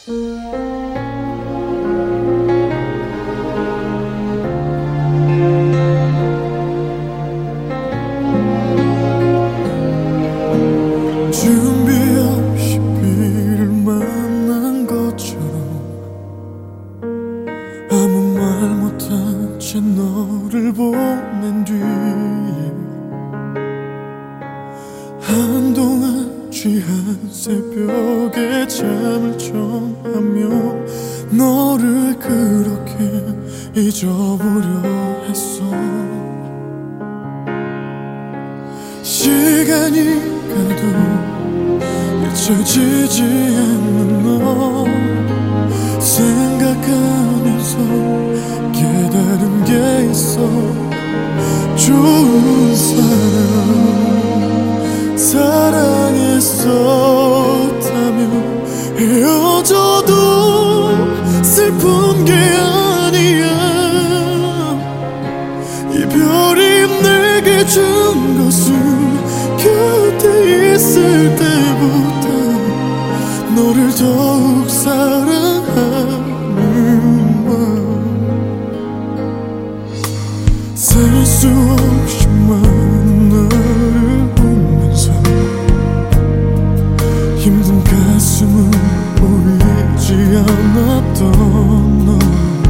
준비 없이 비를 만난 것처럼 아무 말 못한 채 너를 보낸 뒤에 한동안 취한 새벽에 잠을 청하며 너를 그렇게 잊어보려 했어. 시간이 가도 잊혀지지 않는 너 생각하면서 깨달은 게 있어. 좋은 사랑 사랑했었다면 헤어져도 슬픈 게 아니야. 이별이 내게 준 것은 곁에 있을 때보다 너를 더욱 사랑하는 마음. 살 수 없이 많은 나를 보면서 힘든 가슴은 보이지 않았던 너.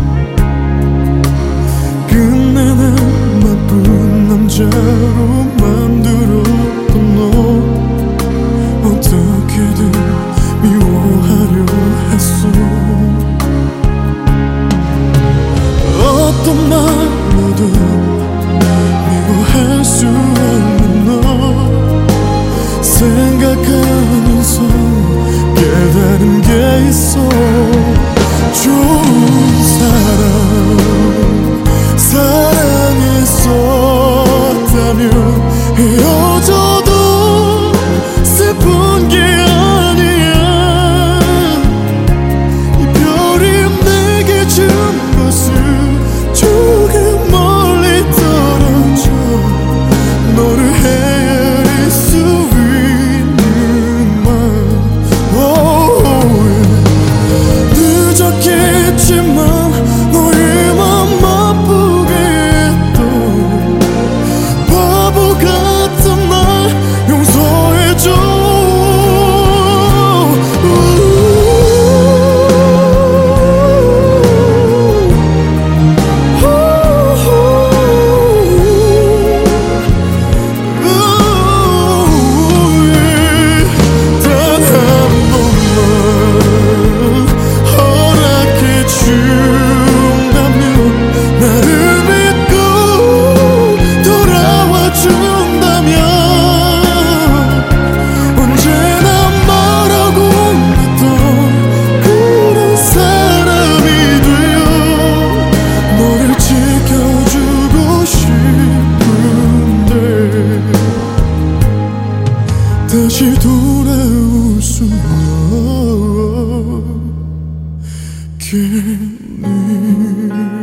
끝내 난 나쁜 남자로 만들었던 너 어떻게든 미워하려 했어. 어떤 말로도 미워할 수 없는 너 생각하면서 깨달은 게 있어. 좋은 사랑했었다면 헤어져도 슬픈 게 아니야. 이별이 내게 준 것은 조금 멀리 떨어져 너를 헤아릴 수 있는 맘. 늦었겠지만 너의 맘 아프게 했던 바보 같은 날 용서해줘. 다시 돌아올 수 없겠니.